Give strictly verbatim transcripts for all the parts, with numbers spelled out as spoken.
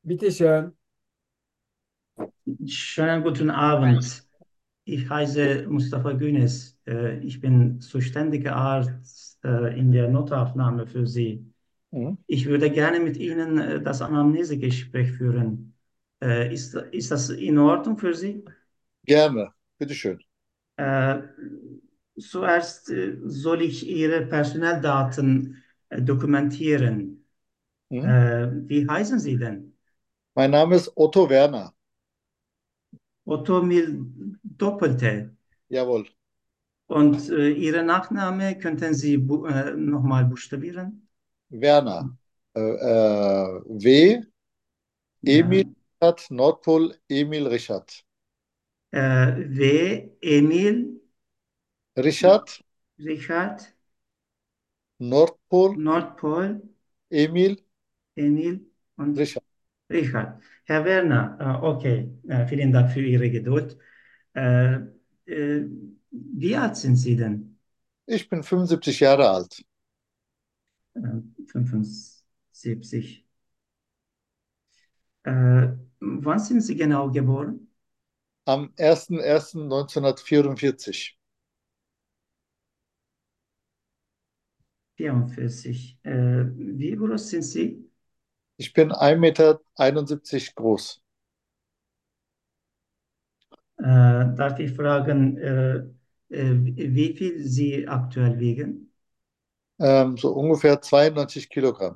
Bitteschön. Schönen guten Abend. Ich heiße Mustafa Günes. Äh, Ich bin zuständiger Arzt äh, in der Notaufnahme für Sie. Mhm. Ich würde gerne mit Ihnen äh, das Anamnesegespräch führen. Äh, Ist, ist das in Ordnung für Sie? Gerne. Bitteschön. Äh, Zuerst äh, soll ich Ihre Personaldaten äh, dokumentieren. Mhm. Äh, Wie heißen Sie denn? Mein Name ist Otto Werner. Otomil Doppelte. Jawohl. Und äh, Ihre Nachname könnten Sie bu äh, nochmal buchstabieren? Werner. Äh, äh, W. Emil Ja. Richard, Nordpol Emil Richard. Äh, W. Emil Richard, Richard Nordpol Nordpol Emil Emil und Richard. Richard. Herr Werner, äh, okay, äh, vielen Dank für Ihre Geduld. Äh, äh, Wie alt sind Sie denn? Ich bin fünfundsiebzig Jahre alt. Äh, fünfundsiebzig. Äh, Wann sind Sie genau geboren? Am ersten ersten neunzehnhundertvierundvierzig. vierundvierzig. Äh, wie groß sind Sie? Ich bin ein Meter einundsiebzig groß. Äh, Darf ich fragen, äh, äh, wie viel Sie aktuell wiegen? Ähm, so ungefähr zweiundneunzig Kilogramm.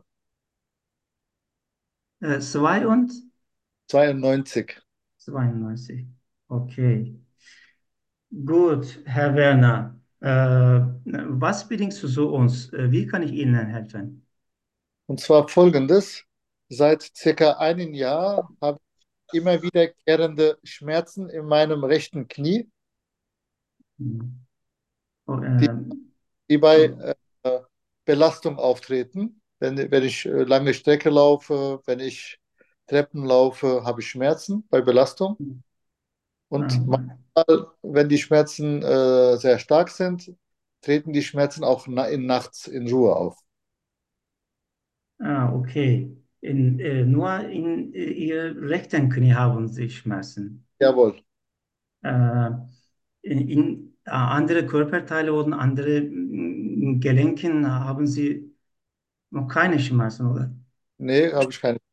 Äh, zwei und zweiundneunzig. zweiundneunzig. Okay. Gut, Herr Werner. Äh, Was bringst du zu uns? Äh, Wie kann ich Ihnen helfen? Und zwar folgendes. Seit circa einem Jahr habe ich immer wiederkehrende Schmerzen in meinem rechten Knie, Hm. Oh, die, ähm, die bei oh, äh, Belastung auftreten. Wenn, wenn ich äh, lange Strecke laufe, wenn ich Treppen laufe, habe ich Schmerzen bei Belastung. Und ah, manchmal, wenn die Schmerzen äh, sehr stark sind, treten die Schmerzen auch na in nachts in Ruhe auf. ah, okay. In, äh, nur in äh, Ihr rechten Knie haben Sie Schmerzen. Jawohl. Äh, in, in äh, andere Körperteile oder andere mm, Gelenken haben Sie noch keine Schmerzen, oder? Nee, habe ich keine.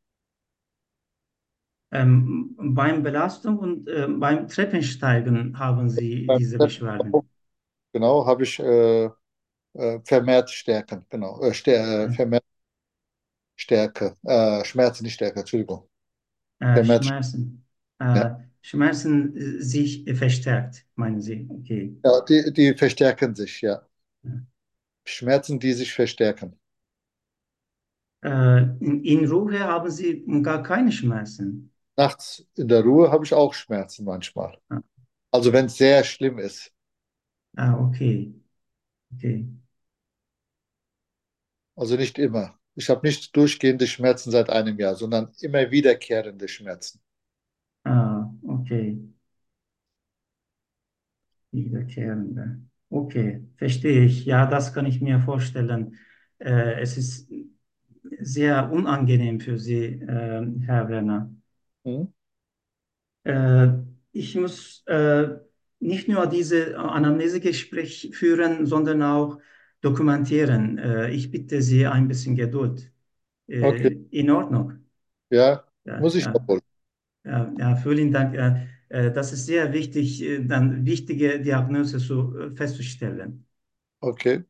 Ähm, beim Belastung und äh, beim Treppensteigen haben Sie Beim diese Treppenlauf, Beschwerden. genau, habe ich äh, äh, vermehrt Stärken. Genau, äh, stär, äh, vermehrt Stärke. Äh, Schmerzen, nicht Stärke, Entschuldigung. Äh, Vermehrt. Schmerzen. Ja, Äh, Schmerzen äh, sich verstärkt, meinen Sie? Okay. ja die, die verstärken sich, ja. Schmerzen, die sich verstärken. Äh, in, in Ruhe haben Sie gar keine Schmerzen. Nachts in der Ruhe habe ich auch Schmerzen manchmal. Ah, Also wenn es sehr schlimm ist. ah, okay. Okay. Also nicht immer. Ich habe nicht durchgehende Schmerzen seit einem Jahr, sondern immer wiederkehrende Schmerzen. Ah, okay. Wiederkehrende. Okay, verstehe ich. Ja, das kann ich mir vorstellen. Äh, es ist sehr unangenehm für Sie, äh, Herr Werner. Mhm. Äh, Ich muss äh, nicht nur diese Anamnesegespräch führen, sondern auch dokumentieren. Äh, ich bitte Sie ein bisschen Geduld. Okay, Äh, in Ordnung. ja, Ja, muss ich doch ja, wohl. ja, ja, vielen Dank. Äh, äh, das ist sehr wichtig, äh, dann wichtige Diagnose zu, äh, festzustellen. Okay.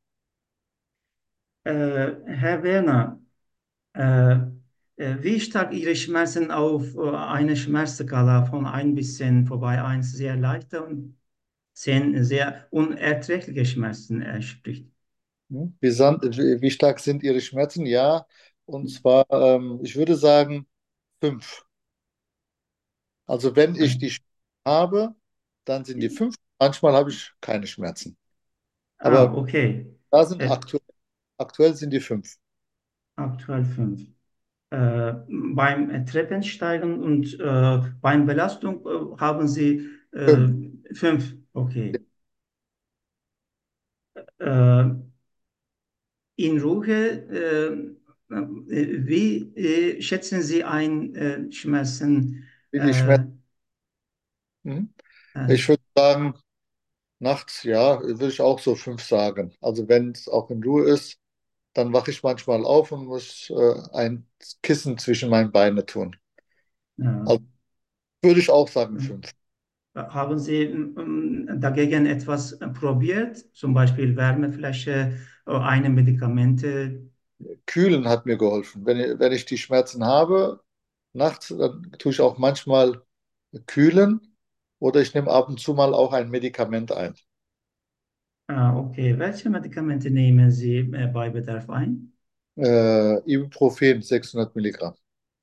Äh, Herr Werner, äh, äh, wie stark Ihre Schmerzen auf äh, eine Schmerzskala von ein bis zehn, wobei eins sehr leichter und zehn sehr unerträgliche Schmerzen entspricht? Mhm. Wie, san- wie wie stark sind Ihre Schmerzen? Ja, und zwar, ähm, ich würde sagen, fünf. Also wenn ich die Schmerzen habe, dann sind die fünf. Manchmal habe ich keine Schmerzen. Ah, Aber okay. da sind Äh, aktuell, aktuell sind die fünf. Aktuell fünf. Äh, beim Treppensteigen und äh, beim Belastung äh, haben Sie äh, Fünf. fünf. Okay. Äh, in Ruhe wie äh, schätzen Sie ein äh, Schmerzen? Wie die Äh, Schmerzen. Hm? äh, Ich würde sagen, nachts, ja, würde ich auch so fünf sagen. Also wenn es auch in Ruhe ist, dann wache ich manchmal auf und muss äh, ein Kissen zwischen meine Beine tun. ja. Also würde ich auch sagen fünf. Haben Sie ähm, dagegen etwas äh, probiert? Zum Beispiel Wärmefläche, äh, eine Medikamente? Kühlen hat mir geholfen. Wenn ich, wenn ich die Schmerzen habe, nachts, dann tue ich auch manchmal kühlen oder ich nehme ab und zu mal auch ein Medikament ein. Ah, okay. Welche Medikamente nehmen Sie äh, bei Bedarf ein? Äh, Ibuprofen sechshundert Milligramm.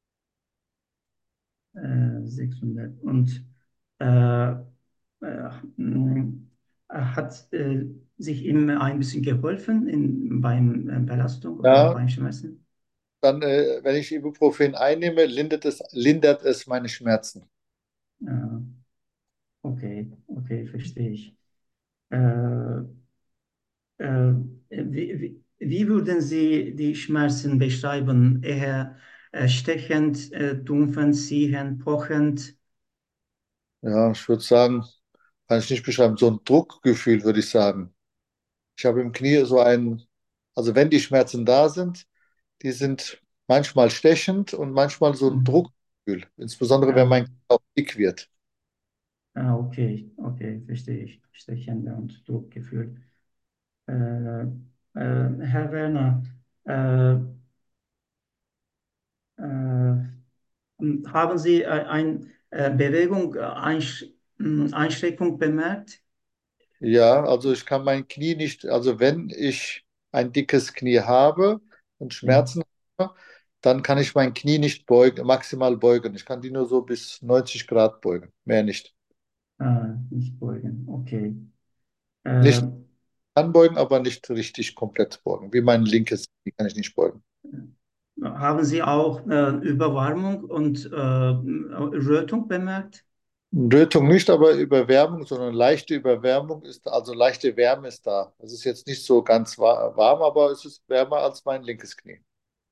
Äh, sechshundert. Und äh, äh, mh, hat äh, sich ihm ein bisschen geholfen in, beim äh, Belastung oder Ja, beim Schmerzen? dann, äh, wenn ich Ibuprofen einnehme, lindert es, lindert es meine Schmerzen. Ja, okay, okay, verstehe ich. Äh, äh, wie, wie, wie würden Sie die Schmerzen beschreiben? Eher äh, stechend, äh, dumpfend, ziehend, pochend? Ja, ich würde sagen, kann ich nicht beschreiben, so ein Druckgefühl, würde ich sagen. Ich habe im Knie so ein, also wenn die Schmerzen da sind, die sind manchmal stechend und manchmal so ein Mhm. Druckgefühl, insbesondere wenn Ja, mein Knie auch dick wird. ah, okay, okay, verstehe ich. Stechende und Druckgefühl. Äh, äh, Herr Werner, äh, äh, haben Sie äh, eine äh, Bewegung, äh, Einsch mh, Einschränkung bemerkt? Ja, also ich kann mein Knie nicht, also wenn ich ein dickes Knie habe und Ja, Schmerzen habe, dann kann ich mein Knie nicht beugen, maximal beugen. Ich kann die nur so bis neunzig Grad beugen, mehr nicht. ah, nicht beugen, okay. Äh, Nicht anbeugen, aber nicht richtig komplett beugen. Wie mein linkes Knie kann ich nicht beugen. haben Sie auch äh, Überwarmung und äh, Rötung bemerkt? Rötung nicht, aber Überwärmung, sondern leichte Überwärmung ist, also leichte Wärme ist da. Es ist jetzt nicht so ganz wa- warm, aber es ist wärmer als mein linkes Knie.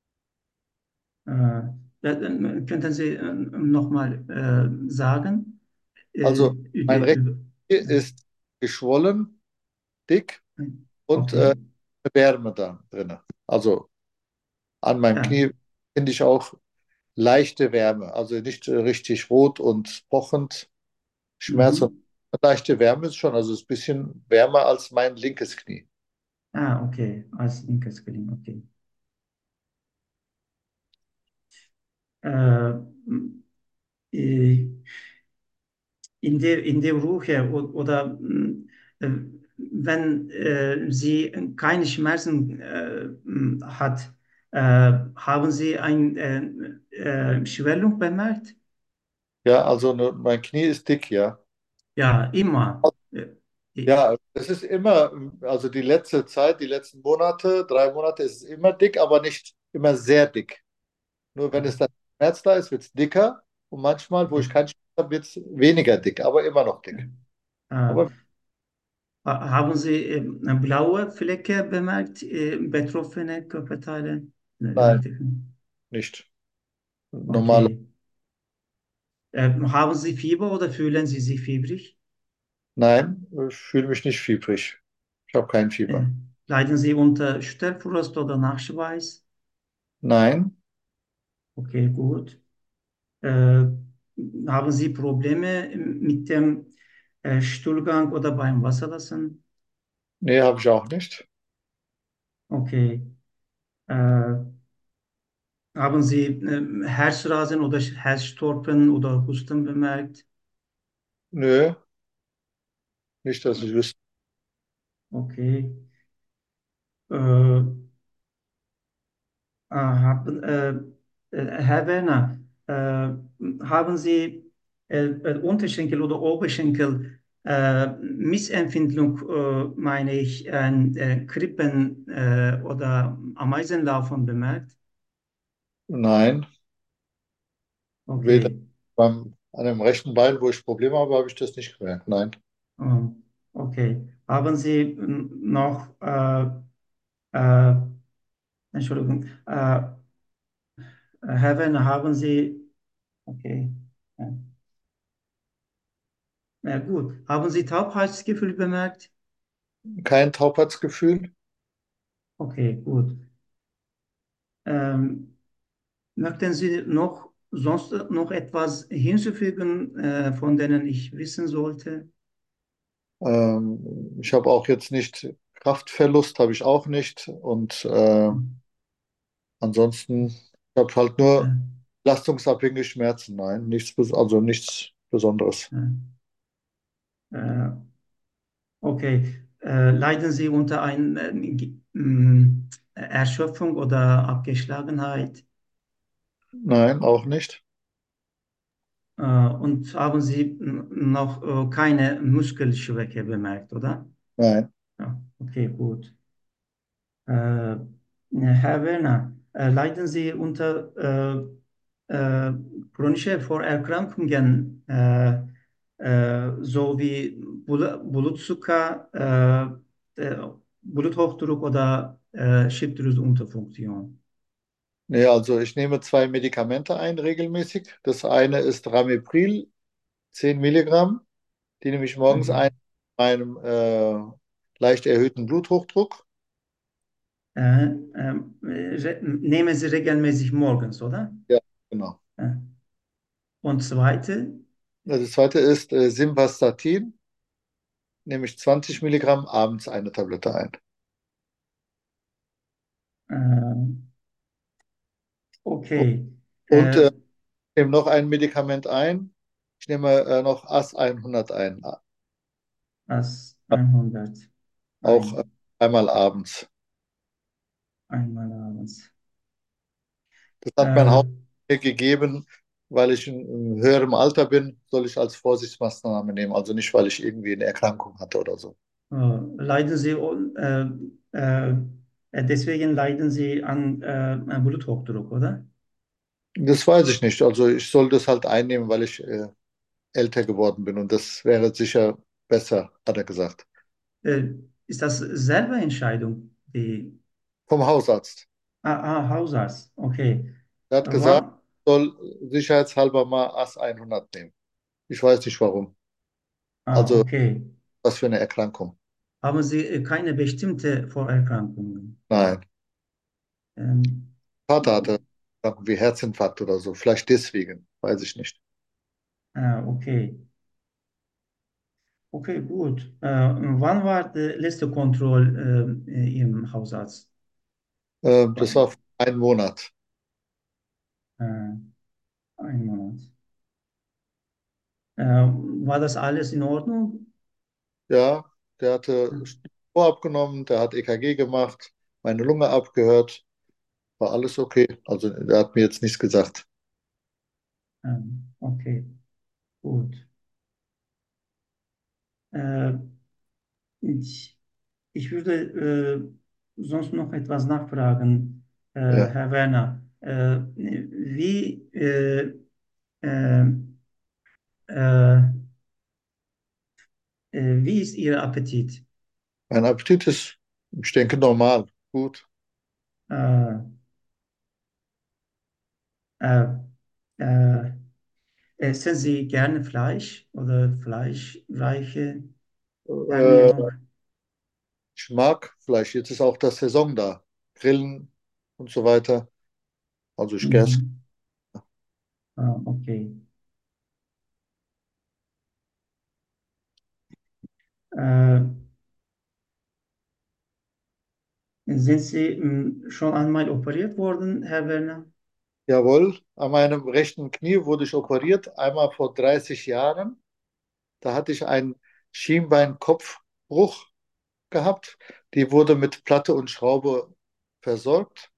Äh, äh, könnten Sie äh, nochmal äh, sagen? Äh, Also mein über, rechtes über, Knie ist geschwollen, dick und äh, okay, Wärme da drin. Also an meinem ja. Knie finde ich auch leichte Wärme. Also nicht äh, richtig rot und pochend, Schmerz, sondern Mhm. leichte Wärme ist schon. Also es ist ein bisschen wärmer als mein linkes Knie. Ah, okay, als linkes Knie, okay. Äh, äh, in der, in der Ruhe o- oder äh, wenn äh, sie keine Schmerzen äh, hat, äh, haben Sie eine äh, äh, Schwellung bemerkt? Ja, also ne, mein Knie ist dick, ja. Ja, immer. Äh, äh, Ja, es ist immer, also die letzte Zeit, die letzten Monate, drei Monate ist es immer dick, aber nicht immer sehr dick. Nur wenn es dann Schmerz da ist, wird es dicker und manchmal, wo ich keinen Schmerz habe, wird es weniger dick, aber immer noch dick. äh, Aber haben Sie äh, blaue Flecke bemerkt, äh, betroffene Körperteile? Äh, nein, Linke Knie. nicht. Normal. Okay. Äh, haben Sie Fieber oder fühlen Sie sich fiebrig? Nein, ich fühle mich nicht fiebrig. Ich habe kein Äh, Fieber. leiden Sie unter Stellfrost oder Nachschweiß? Nein, Okay, gut. Äh, haben Sie Probleme mit dem äh, Stuhlgang oder beim Wasserlassen? nee, habe ich auch nicht. Okay. Äh, haben Sie äh, Herzrasen oder Herzstolpen oder Husten bemerkt? Nö, nicht, dass ich wüsste. Okay. Äh, Ah, haben, äh, äh, Herr Werner, äh, haben Sie äh, äh, Unterschenkel oder Oberschenkel äh, Missempfindung, äh, meine ich, ein äh, Krippen äh, oder Ameisenlaufen bemerkt? Nein, weder Okay. beim, an dem rechten Bein, wo ich Probleme habe, habe ich das nicht gemerkt. Nein. Ähm, okay. Haben Sie ähm, noch, äh, äh, Entschuldigung, äh, Äh, Herr Werner, haben Sie, okay, ja, ja, gut. Haben Sie Taubheitsgefühl bemerkt? Kein Taubheitsgefühl? Okay, gut. Ähm, Möchten Sie noch sonst noch etwas hinzufügen, äh, von denen ich wissen sollte? Ähm, ich habe auch jetzt nicht Kraftverlust, habe ich auch nicht. Und äh, ansonsten, ich habe halt Äh, nur belastungsabhängige Schmerzen. Nein, nichts, bes- also nichts Besonderes. äh, äh, okay. Äh, leiden Sie unter einer Erschöpfung oder Abgeschlagenheit? Nein, auch nicht. Äh, und haben Sie n- noch äh, keine Muskelschwäche bemerkt, oder? Nein, Ja, okay, gut. Äh, Herr Werner, äh, leiden Sie unter äh, äh, chronische Vorerkrankungen, äh, äh, so wie Bl Blutzucker, äh, äh, Bluthochdruck oder äh, Schilddrüsenunterfunktion? nee, also ich nehme zwei Medikamente ein regelmäßig. Das eine ist Ramipril, zehn Milligramm. Die nehme ich morgens ein Mhm. bei einem äh, leicht erhöhten Bluthochdruck. Äh, äh, re nehmen Sie regelmäßig morgens, oder? Ja, genau. Äh, und zweite, Das zweite ist äh, Simvastatin, nehme ich zwanzig Milligramm abends eine Tablette ein. äh, okay. Und Äh, äh, ich nehme noch ein Medikament ein. Ich nehme äh, noch As hundert ein, als hundert auch äh, ein, einmal abends. einmal abends. Das hat mein Äh, Haus mir gegeben, weil ich in, in höherem Alter bin, soll ich als Vorsichtsmaßnahme nehmen, also nicht, weil ich irgendwie eine Erkrankung hatte oder so. äh, leiden Sie, un- äh, äh, äh, deswegen leiden Sie an äh, Bluthochdruck, oder? Das weiß ich nicht. Also ich soll das halt einnehmen, weil ich äh, älter geworden bin und das wäre sicher besser, hat er gesagt. Äh, ist das selber Entscheidung, die Vom Hausarzt. ah, ah, Hausarzt? Okay. Er hat gesagt, Wann? ich soll sicherheitshalber mal As hundert nehmen. Ich weiß nicht warum. Ah, Also okay. was für eine Erkrankung. Haben Sie äh, keine bestimmte Vorerkrankungen? Nein. Ähm, Vater hatte Erkrankungen wie Herzinfarkt oder so. Vielleicht deswegen, weiß ich nicht. ah, okay. Okay, gut. Äh, wann war die letzte Kontrolle äh, im Hausarzt? Ähm, das war Wann? vor einem Monat. Äh, ein Monat. Äh, war das alles in Ordnung? Ja, der hatte Spur abgenommen, der hat E K G gemacht, meine Lunge abgehört, war alles okay. Also der hat mir jetzt nichts gesagt. Ähm, okay, gut. Äh, ich, ich würde äh, sonst noch etwas nachfragen, äh, Ja. Herr Werner. Äh, wie, äh, äh, äh, äh, wie ist Ihr Appetit? Mein Appetit ist, ich denke, normal, gut. Äh, äh, äh, Essen Sie gerne Fleisch oder fleischreiche Äh, Ernährung? Ich mag Fleisch. Jetzt ist auch das Saison da. Grillen und so weiter. Also ich esse. Mhm. Ah, okay. Äh, sind Sie mh, schon einmal operiert worden, Herr Werner? Jawohl, an meinem rechten Knie wurde ich operiert, einmal vor dreißig Jahren. Da hatte ich einen Schienbeinkopfbruch gehabt. Die wurde mit Platte und Schraube versorgt.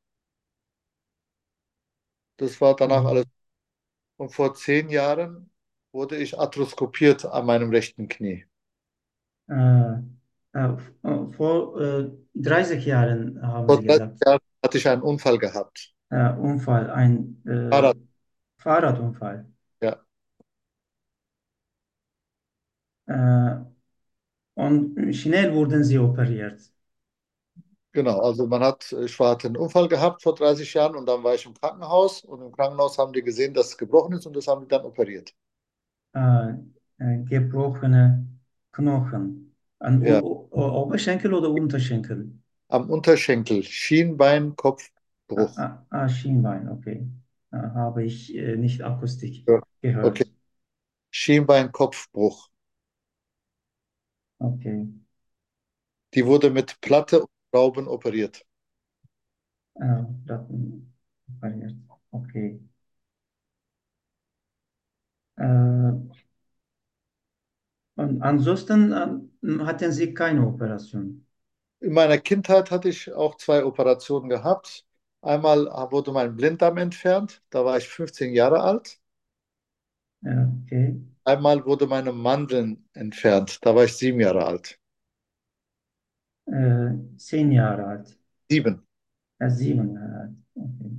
Das war danach alles. Mhm. Und vor zehn Jahren wurde ich arthroskopiert an meinem rechten Knie. Äh, äh, vor äh, dreißig Jahren haben Vor Sie dreißig gesagt. Jahren hatte ich einen Unfall gehabt. Äh, Unfall, ein äh, Fahrrad, Fahrradunfall. ja. Äh, und schnell wurden Sie operiert. Genau, also man hat, ich war, hatte einen Unfall gehabt vor dreißig Jahren und dann war ich im Krankenhaus und im Krankenhaus haben die gesehen, dass es gebrochen ist und das haben die dann operiert. Äh, äh, gebrochene Knochen. An Ja, O- O- Oberschenkel oder Unterschenkel? am Unterschenkel, Schienbein, Ah, Kopfbruch. ah, ah, Schienbein, okay. Äh, habe ich äh, nicht Akustik Ja. Okay, gehört. Schienbein, Kopfbruch. Okay. Die wurde mit Platte und Schrauben operiert. Äh, Platten operiert. Okay. Äh, und ansonsten ähm, hatten Sie keine Operation. In meiner Kindheit hatte ich auch zwei Operationen gehabt. Einmal wurde mein Blinddarm entfernt, da war ich fünfzehn Jahre alt. Ja, okay. Einmal wurde meine Mandeln entfernt, da war ich sieben Jahre alt. Äh, zehn Jahre alt. Sieben. Äh, sieben Jahre alt. Okay.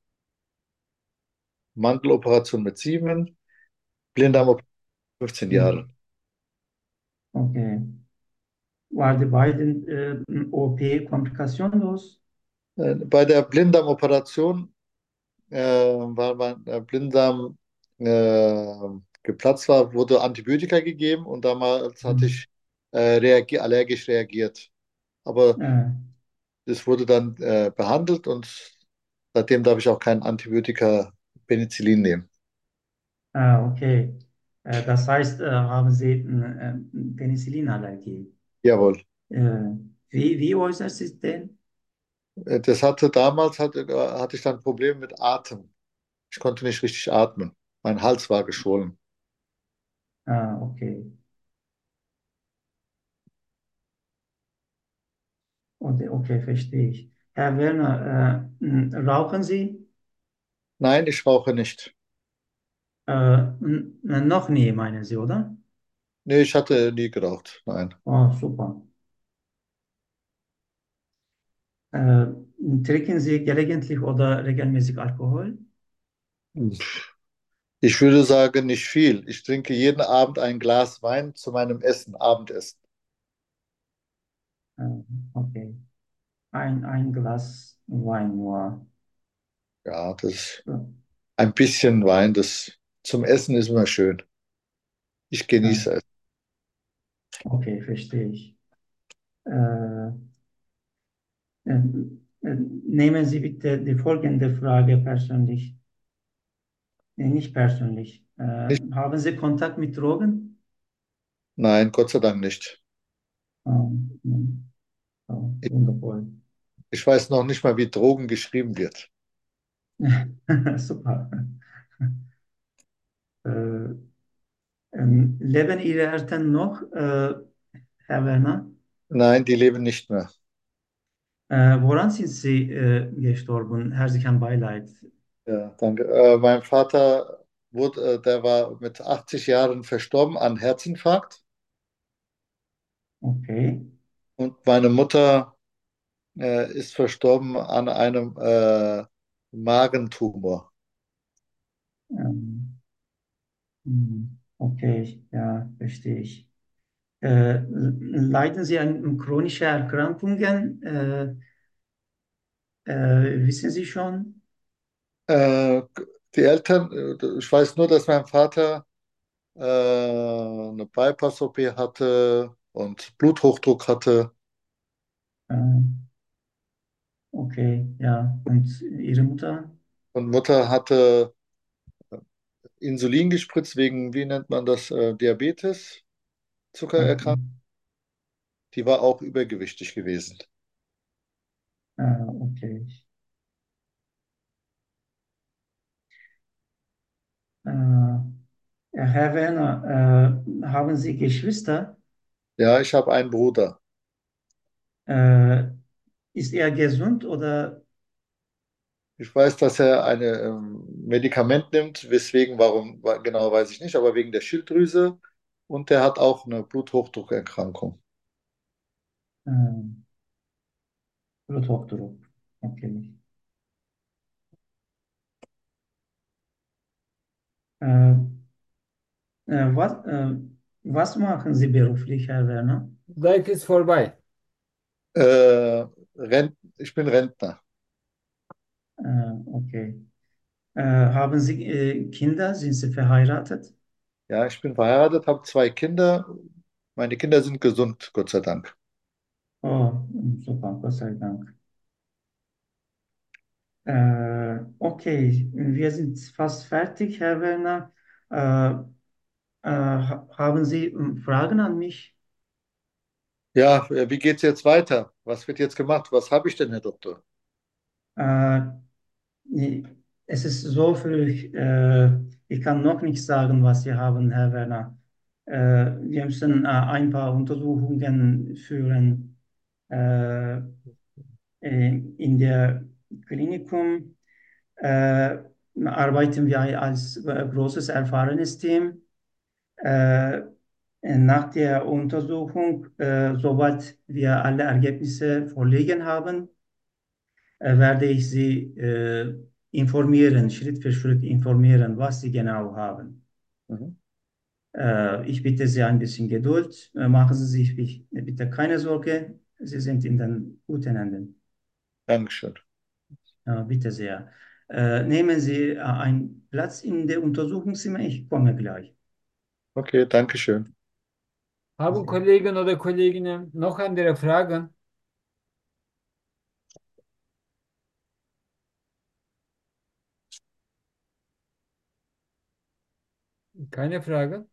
Mandeloperation mit sieben, Hm, Blinddarmoperation fünfzehn Jahre. hm. Okay. War die beiden äh, O P komplikationslos? Äh, Bei der Blinddarmoperation, äh, weil mein äh, Blinddarm äh, geplatzt war, wurde Antibiotika gegeben und damals hatte Hm. ich äh, reagi allergisch reagiert. Aber Äh, das wurde dann äh, behandelt und seitdem darf ich auch kein Antibiotika Penicillin nehmen. ah, okay. Äh, das heißt, äh, haben Sie äh, äh, Penicillinallergie? Jawohl. Äh, wie, wie äußert sich denn? Äh, Das hatte damals hatte, äh, hatte ich dann Probleme mit Atem. Ich konnte nicht richtig atmen. Mein Hals war geschwollen. Ah, okay. Okay, okay, verstehe ich. Herr Werner, äh, m, rauchen Sie? Nein, ich rauche nicht. Äh, n- noch nie, meinen Sie, oder? Nee, ich hatte nie geraucht. Nein. Oh, super. Äh, trinken Sie gelegentlich oder regelmäßig Alkohol? Ich würde sagen, nicht viel. Ich trinke jeden Abend ein Glas Wein zu meinem Essen, Abendessen. Äh, okay. Ein, ein Glas Wein nur. Ja, das ist So, ein bisschen Wein, das zum Essen ist immer schön. Ich äh, genieße es. okay, verstehe ich. Äh, äh, äh, nehmen Sie bitte die folgende Frage persönlich. Nee, nicht persönlich. Äh, Nicht? haben Sie Kontakt mit Drogen? Nein, Gott sei Dank nicht. Ähm, hm, oh, Ich, wundervoll. ich weiß noch nicht mal, wie Drogen geschrieben wird. Super. Äh, ähm, leben Ihre Eltern noch, äh, Herr Werner? Nein, die leben nicht mehr. Äh, woran sind Sie äh, gestorben? Herzlichen Beileid. Ja, danke. Äh, mein Vater wurde, äh, der war mit achtzig Jahren verstorben an Herzinfarkt Okay. und meine Mutter äh, ist verstorben an einem äh, Magentumor. Ähm, hm, okay, ja, verstehe ich. Äh, leiden Sie an chronischen Erkrankungen? Äh, äh, wissen Sie schon? Äh, Die Eltern, äh, ich weiß nur, dass mein Vater äh, eine Bypass-O P hatte und Bluthochdruck hatte Äh, okay, ja. Und Ihre Mutter? und Mutter hatte Insulin gespritzt wegen, wie nennt man das, äh, Diabetes, Okay. Zuckererkrankung. Die war auch übergewichtig gewesen. Ah, okay. Äh, Herr Werner, äh, haben Sie Geschwister? Ja, ich habe einen Bruder. Äh, ist er gesund oder? Ich weiß, dass er ein ähm, Medikament nimmt, weswegen, warum, wa- genau weiß ich nicht, aber wegen der Schilddrüse und der hat auch eine Bluthochdruckerkrankung. Äh, Bluthochdruck. Okay. Äh, äh, was, äh, was machen Sie beruflich, Herr Werner? Zeit ist vorbei. Äh, Rent, ich bin Rentner. Äh, okay. Äh, haben Sie äh, Kinder? Sind Sie verheiratet? Ja, ich bin verheiratet, habe zwei Kinder. Meine Kinder sind gesund, Gott sei Dank. Oh, super, Gott sei Dank. Äh, okay, wir sind fast fertig, Herr Werner. Äh, äh, ha- haben Sie ähm, Fragen an mich? Ja, äh, wie geht's jetzt weiter? Was wird jetzt gemacht? Was habe ich denn, Herr Doktor? Äh, Es ist so früh, äh, ich kann noch nicht sagen, was Sie haben, Herr Werner. Äh, wir müssen äh, ein paar Untersuchungen führen äh, äh, in der Klinikum. Äh, arbeiten wir als äh, großes, erfahrenes Team. Äh, Nach der Untersuchung, äh, sobald wir alle Ergebnisse vorliegen haben, äh, werde ich Sie äh, informieren, Schritt für Schritt informieren, was Sie genau haben. Mhm. Äh, ich bitte Sie ein bisschen Geduld. Äh, machen Sie sich bich- bitte keine Sorge. Sie sind in den guten Händen. Dankeschön. Äh, bitte sehr. Äh, nehmen Sie äh, einen Platz in der Untersuchungszimmer. Ich komme gleich. Okay, Dankeschön. Haben Kollegen oder Kolleginnen noch andere Fragen? Keine Frage?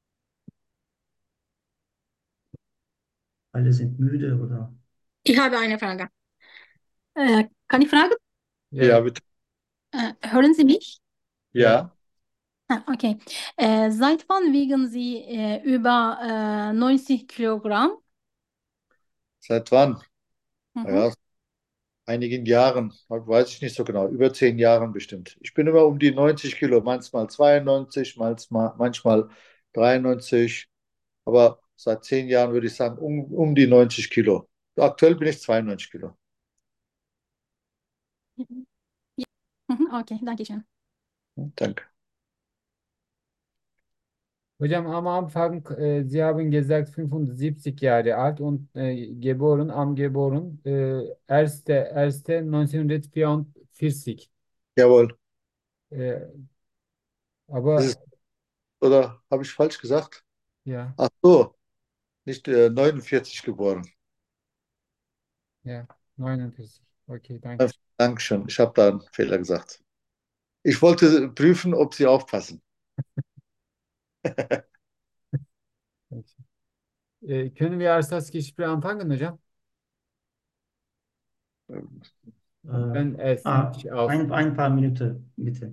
Alle sind müde, oder? Ich habe eine Frage. Äh, kann ich fragen? Ja, Ja. bitte. Äh, hören Sie mich? Ja. Ja, Ah, okay. Äh, seit wann wiegen Sie äh, über äh, neunzig Kilogramm? seit wann? Mhm. Ja, einigen Jahren, weiß ich nicht so genau, über zehn Jahren bestimmt. Ich bin immer um die neunzig Kilo, manchmal zweiundneunzig, manchmal, manchmal dreiundneunzig, aber seit zehn Jahren würde ich sagen, um, um die neunzig Kilo. Aktuell bin ich zweiundneunzig Kilo. Ja. Mhm, okay, danke schön. Danke. Hocam am Anfang, äh, Sie haben gesagt fünfundsiebzig Jahre alt und äh, geboren, am geboren, äh, erste erste neunzehnhundertvierundvierzig. Jawohl. Äh, Ist aber es, oder habe ich falsch gesagt? ja, Ach so, nicht äh, neunundvierzig geboren. ja, neunundvierzig. Okay, Äh, danke. Dankeschön, ich habe da einen Fehler gesagt. Ich wollte prüfen, ob Sie aufpassen. Äh, können wir erst das Gespräch anfangen hocam? Äh, Ben es ah, mich aus. ein, ein paar Minuten, bitte.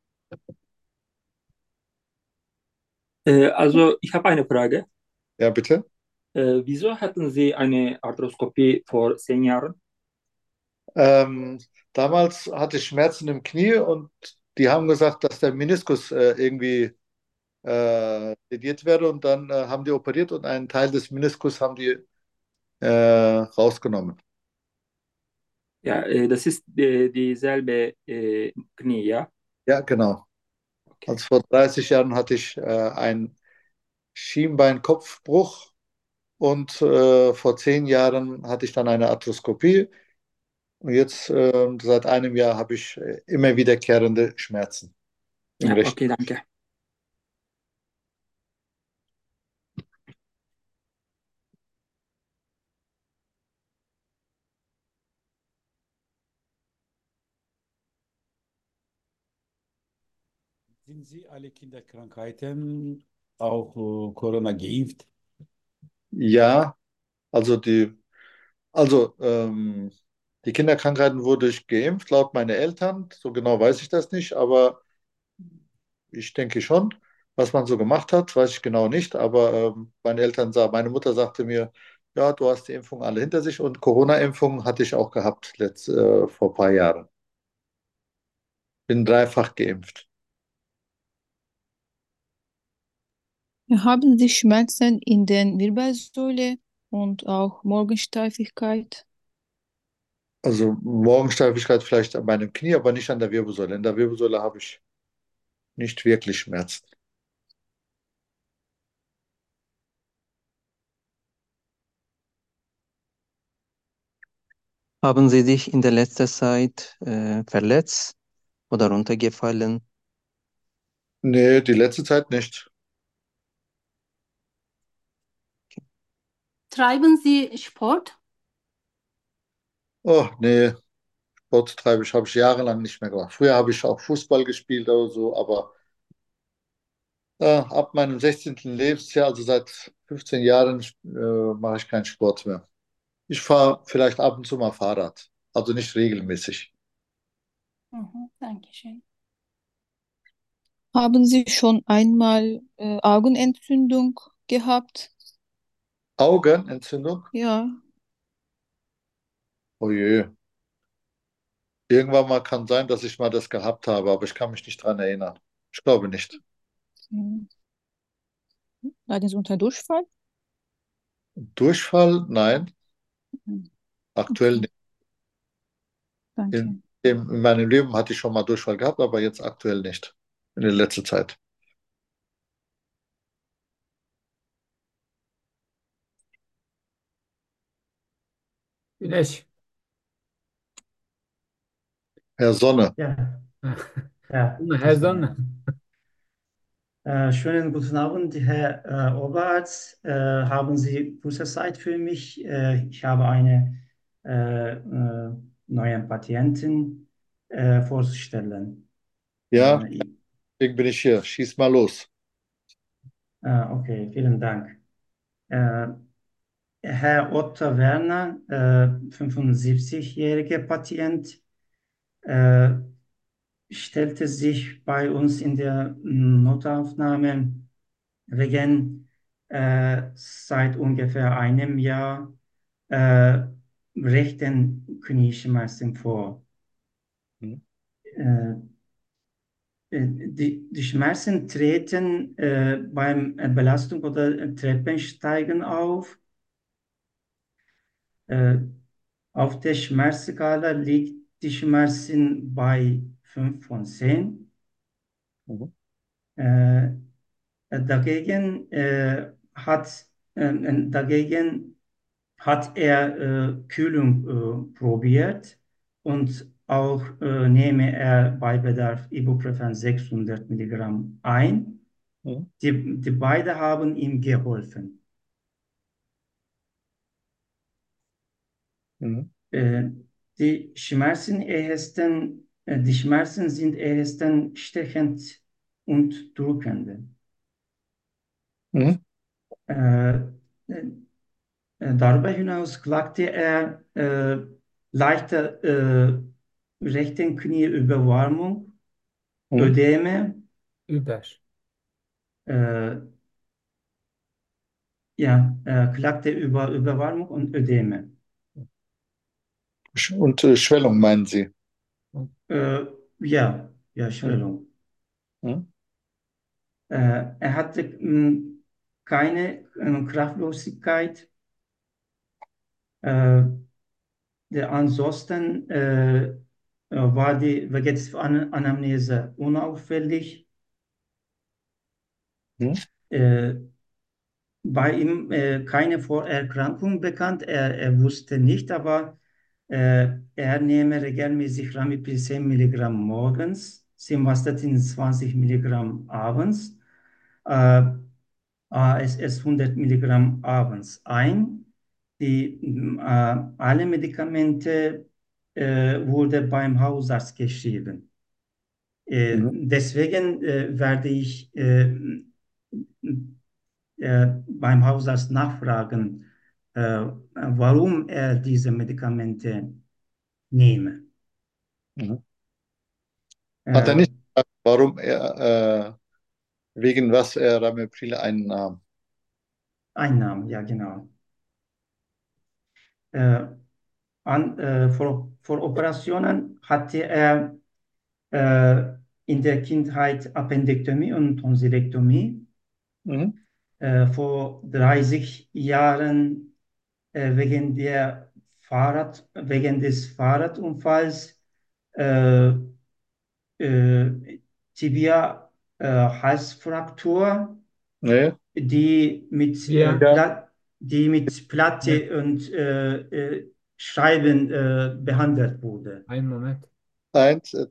Äh, also ich habe eine Frage. Ja, bitte. Äh, wieso hatten Sie eine Arthroskopie vor zehn Jahren? Ähm, damals hatte ich Schmerzen im Knie und die haben gesagt, dass der Meniskus äh, irgendwie äh, lediert wäre und dann äh, haben die operiert und einen Teil des Meniskus haben die äh, rausgenommen. Ja, äh, das ist äh, dieselbe äh, Knie, ja? Ja, genau. Okay. Also vor dreißig Jahren hatte ich äh, einen Schienbeinkopfbruch und äh, vor zehn Jahren hatte ich dann eine Arthroskopie und jetzt äh, seit einem Jahr habe ich äh, immer wiederkehrende Schmerzen im Ja, rechten. okay, danke. Sind Sie alle Kinderkrankheiten, auch äh, Corona geimpft? Ja, also die, also ähm, die Kinderkrankheiten wurde ich geimpft, laut meiner Eltern. So genau weiß ich das nicht, aber ich denke schon, was man so gemacht hat, weiß ich genau nicht. Aber ähm, meine Eltern sagen, meine Mutter sagte mir, ja, du hast die Impfung alle hinter sich und Corona-Impfung hatte ich auch gehabt letzt, äh, vor ein paar Jahren. Bin dreifach geimpft. Haben Sie Schmerzen in den Wirbelsäule und auch Morgensteifigkeit? Also Morgensteifigkeit vielleicht an meinem Knie, aber nicht an der Wirbelsäule. In der Wirbelsäule habe ich nicht wirklich Schmerzen. Haben Sie sich in der letzten Zeit äh, verletzt oder runtergefallen? Nee, die letzte Zeit nicht. Treiben Sie Sport? Oh, nee, Sport treibe ich, habe ich jahrelang nicht mehr gemacht. Früher habe ich auch Fußball gespielt oder so, aber äh, ab meinem sechzehnten. Lebensjahr, also seit fünfzehn Jahren, äh, mache ich keinen Sport mehr. Ich fahre vielleicht ab und zu mal Fahrrad, also nicht regelmäßig. Mhm, danke schön. Haben Sie schon einmal äh, Augenentzündung gehabt? Augenentzündung? Ja. Oh je. Irgendwann mal kann sein, dass ich mal das gehabt habe, aber ich kann mich nicht dran erinnern. Ich glaube nicht. Hm. Leiden Sie unter Durchfall? Durchfall? Nein, Hm. aktuell Okay, nicht. In, danke. dem, in meinem Leben hatte ich schon mal Durchfall gehabt, aber jetzt aktuell nicht. In der letzten Zeit. Güneş. Herr Sonne. Ja, ja, Her das war zaman. ja. Äh, schönen guten Abend, Herr äh, Oberarzt. Äh, haben Sie kurze Zeit für mich? Äh, ich habe eine äh, äh, neue Patientin äh, vorzustellen. Ja, Äh, i- deswegen bin ich hier. Schieß mal los. äh, okay, vielen Dank. Äh, Herr Otto Werner, äh, fünfundsiebzig-jähriger Patient, äh, stellte sich bei uns in der Notaufnahme wegen äh, seit ungefähr einem Jahr äh, rechten Knieschmerzen vor. Hm, Äh, die, die Schmerzen treten äh, beim äh, Belastung oder Treppensteigen auf. Äh, auf der Schmerzskala liegt die Schmerzen bei fünf von zehn. mhm, Äh, dagegen äh, hat äh, dagegen hat er äh, Kühlung äh, probiert und auch äh, nehme er bei Bedarf Ibuprofen sechshundert Milligramm ein. mhm, Die, die beide haben ihm geholfen. mhm, Äh, die Schmerzen ersten, äh, die Schmerzen sind ersten stechend und drückend. mhm, Äh, äh, darüber hinaus klagte er äh, leichte äh, rechten Knieüberwärmung, mhm, Ödeme, Über. äh, ja, äh, klagte über Überwärmung und Ödeme. Und äh, Schwellung meinen Sie? Äh, ja, ja, Mhm, Schwellung. mhm, Äh, er hatte mh, keine äh, Kraftlosigkeit. Äh, der, ansonsten äh, äh, war die vegetative An Anamnese unauffällig. mhm, Äh, bei ihm äh, keine Vorerkrankung bekannt. Er, er wusste nicht, aber äh, er nehme regelmäßig Ramiprim zehn Milligramm morgens, Simvastatin zwanzig Milligramm abends, äh, A S S hundert Milligramm abends ein. Die, äh, alle Medikamente äh, wurde beim Hausarzt geschrieben. Äh, mhm, deswegen äh, werde ich äh, äh, beim Hausarzt nachfragen, äh, warum er diese Medikamente nehme. mhm. Hat er Äh, nicht gesagt, warum er, äh, wegen was er Ramipril einnahm? Einnahmen, ja genau. Äh, an, äh, vor, vor Operationen hatte er äh, in der Kindheit Appendektomie und Tonsillektomie. Mhm, Äh, vor dreißig Jahren äh, wegen der Fahrrad, wegen des Fahrradunfalls äh, äh, Tibia äh, Halsfraktur, nee, die mit, äh, Ja. ja, Pla die mit Ja. Platte und äh, äh, Scheiben äh, behandelt wurde. Einen Moment. Eins, äh,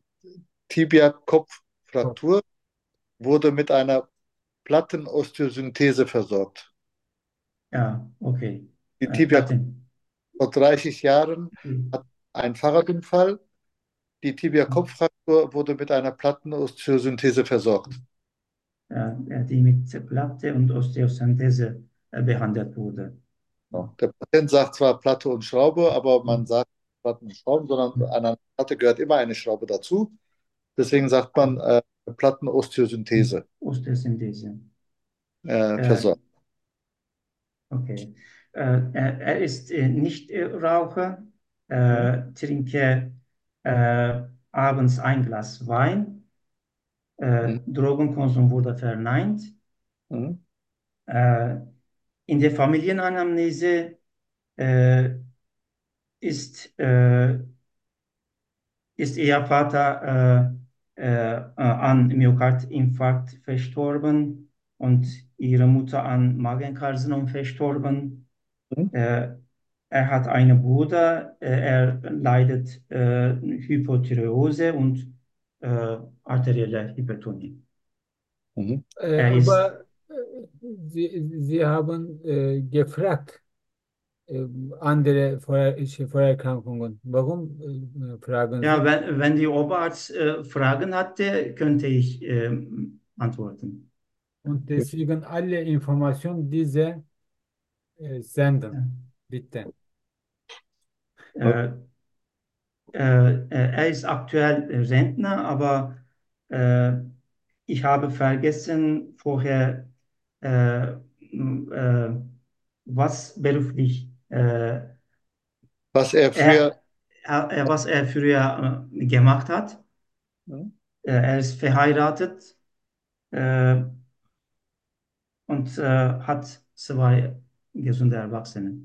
Kopf. Tibia-Kopffraktur wurde mit einer Plattenosteosynthese versorgt. Ja, okay. Die Äh, Tibia Platin. vor dreißig Jahren hat einen Fahrradunfall. Die Tibia-Kopffraktur wurde mit einer Plattenosteosynthese versorgt. Ja, ja, die mit Platte und Osteosynthese äh, behandelt wurde. Ja. Der Patient sagt zwar Platte und Schraube, aber man sagt Platten und Schrauben, sondern an einer Platte gehört immer eine Schraube dazu. Deswegen sagt man äh, Plattenosteosynthese Osteosynthese. äh, Äh, versorgt. okay. Äh, er, er ist äh, nicht äh, Raucher, Mhm. äh, trinke äh, abends ein Glas Wein. Äh, Mhm. Drogenkonsum wurde verneint. Mhm. Äh, in der Familienanamnese äh, ist, äh, ist ihr Vater äh, äh, äh, an Myokardinfarkt verstorben und ihre Mutter an Magenkarzinom verstorben. Mhm. Äh, er hat einen Bruder, äh, er leidet äh, Hypothyreose und äh, arterielle Hypertonie. Mhm. Äh, Er ist, aber äh, Sie, Sie haben äh, gefragt, äh, andere Vorher şey, Vorerkrankungen. Warum äh, fragen ja, Sie? wenn, wenn die Oberarzt äh, Fragen hatte, könnte ich äh, antworten. Und deswegen alle Informationen diese äh, senden. Ja. Bitte. Äh, äh, äh, er ist aktuell Rentner, aber äh, ich habe vergessen vorher, äh, äh, was beruflich äh, Was er früher, er, er, was er früher äh, gemacht hat. mhm. Äh, er ist verheiratet äh, und äh, hat zwei gesunde Erwachsene.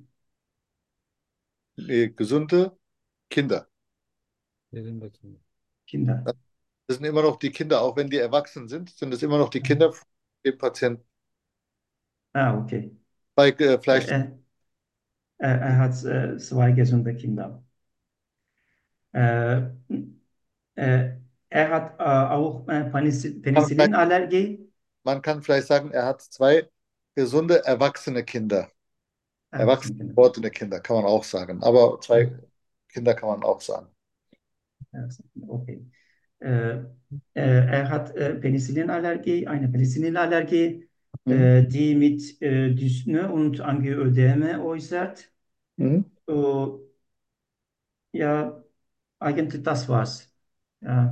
Nee, gesunde Kinder. Dedim bakayım. Kinder. Das sind immer noch die Kinder, auch wenn die erwachsen sind, sind es immer noch die Kinder von dem Patienten. Ah, okay. Bei äh, Äh, Fleisch. er, er, er hat äh, zwei gesunde Kinder. Äh, äh, er hat äh, auch äh, Penicillin- Kann man vielleicht- Penicillinallergie. Man kann vielleicht sagen, er hat zwei gesunde, erwachsene Kinder. Erwachsene, Erwachsene Kinder. gewordene Kinder, kann man auch sagen. Aber zwei Kinder kann man auch sagen. Erwachsene Kinder, okay. Äh, äh, er hat äh, Penicillinallergie, eine Penicillinallergie, Mhm. äh, die mit äh, Dyspnoe und Angioödeme äußert. Mhm. Äh, ja, eigentlich das war's. Ja.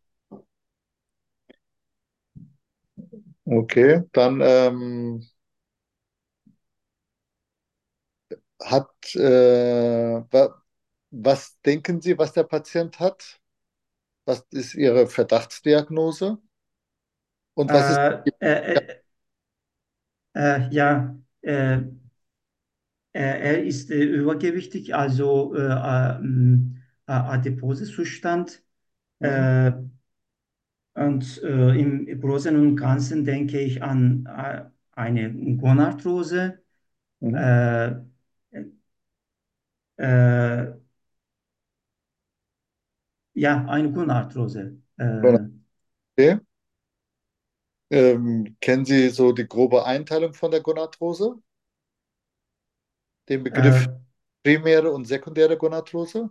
Okay, dann ähm, hat, äh, wa was denken Sie, was der Patient hat? Was ist Ihre Verdachtsdiagnose? Und was ist, Äh, äh, äh, ja, äh, er er ist äh, übergewichtig, also äh, äh, mh, äh, Adiposezustand. mhm. Äh, und äh, im Großen und Ganzen denke ich an äh, eine Gonarthrose. Mhm. Äh, äh, ja, eine Gonarthrose. Äh, Okay. Ähm, kennen Sie so die grobe Einteilung von der Gonarthrose? Den äh, Begriff primäre und sekundäre Gonarthrose?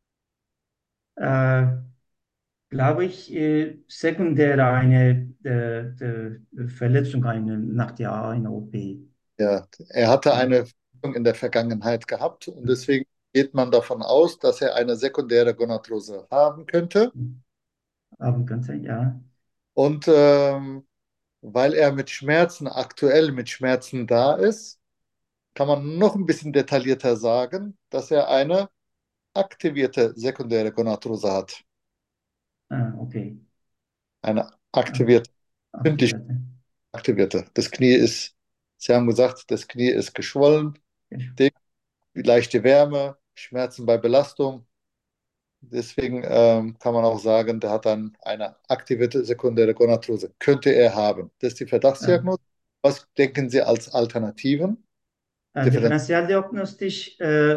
äh, glaube ich, äh, sekundär eine äh, äh, Verletzung eine, nach der einer O P. Ja, er hatte Ja, eine Verletzung in der Vergangenheit gehabt und deswegen geht man davon aus, dass er eine sekundäre Gonarthrose haben könnte. haben könnte, ja. Und ähm, weil er mit Schmerzen, aktuell mit Schmerzen da ist, kann man noch ein bisschen detaillierter sagen, dass er eine aktivierte sekundäre Gonarthrose hat. Ah, okay. Eine Ah, aktivierte, stündlich aktivierte. aktivierte. Das Knie ist, Sie haben gesagt, das Knie ist geschwollen, Ja. dick, leichte Wärme, Schmerzen bei Belastung. Deswegen ähm, kann man auch sagen, der hat dann eine aktivierte sekundäre Gonarthrose. Könnte er haben. Das ist die Ja. Verdachtsdiagnose. Was denken Sie als Alternativen? Äh, Differenz differenzialdiagnostisch, äh,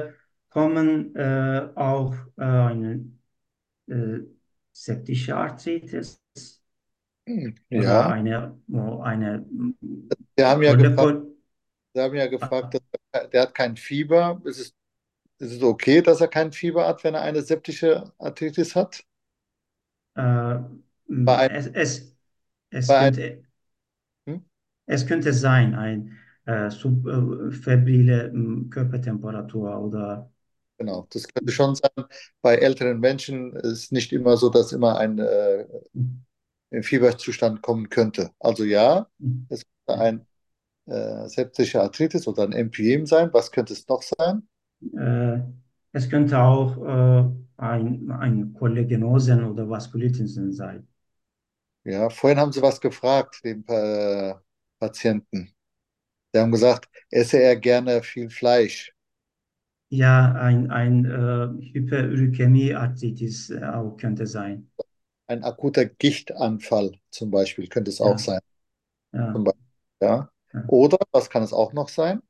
kommen äh, auch äh, eine äh, septische Arthritis Hm, oder ja, eine, wo eine wir haben ja gefragt, Kolle, wir haben ja gefragt, dass er, der hat kein Fieber. Ist es, ist es okay, dass er kein Fieber hat, wenn er eine septische Arthritis hat? äh, Bei einem, es, es, es bei einem, könnte, hm? es könnte sein, ein äh, subfebrile äh, Körpertemperatur oder Genau, das könnte schon sein. Bei älteren Menschen ist es nicht immer so, dass immer ein äh, Fieberzustand kommen könnte. Also ja, es könnte ein äh, septische Arthritis oder ein Empyem sein. Was könnte es noch sein? äh, es könnte auch äh, ein, ein Kollagenosen oder Vaskulitis sein. Ja, vorhin haben Sie was gefragt, dem äh, Patienten. Sie haben gesagt, esse er gerne viel Fleisch. Ja, ein, ein äh, Hyperuricämie-Arthritis äh, auch könnte sein. Ein akuter Gichtanfall zum Beispiel könnte es auch Ja, sein. ja, Zum Beispiel, ja. ja. Oder, was kann es auch noch sein?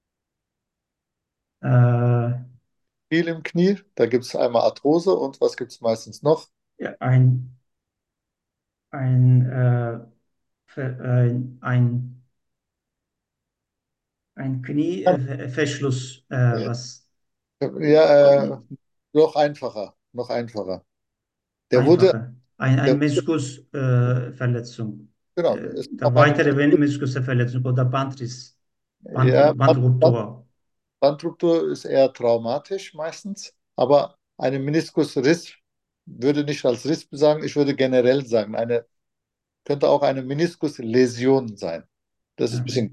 Äh, Viel im Knie. Da gibt es einmal Arthrose und was gibt es meistens noch? ja, ein, ein, äh, Ver- ein, ein, ein Knieverschluss, äh, was Ja, äh, noch einfacher, noch einfacher. Der wurde, einfacher. Ein, der ein wurde, Meniskusverletzung. Äh, Verletzung. genau, äh, ist der aber eine, weitere Meniskusverletzung oder Bandriss, Band, ja, Band, Band, Bandruptur. Bandruptur ist eher traumatisch meistens, aber eine Meniskusriss würde nicht als Riss sagen, ich würde generell sagen, eine, könnte auch eine Meniskusläsion sein. Das ist ein Ja, bisschen,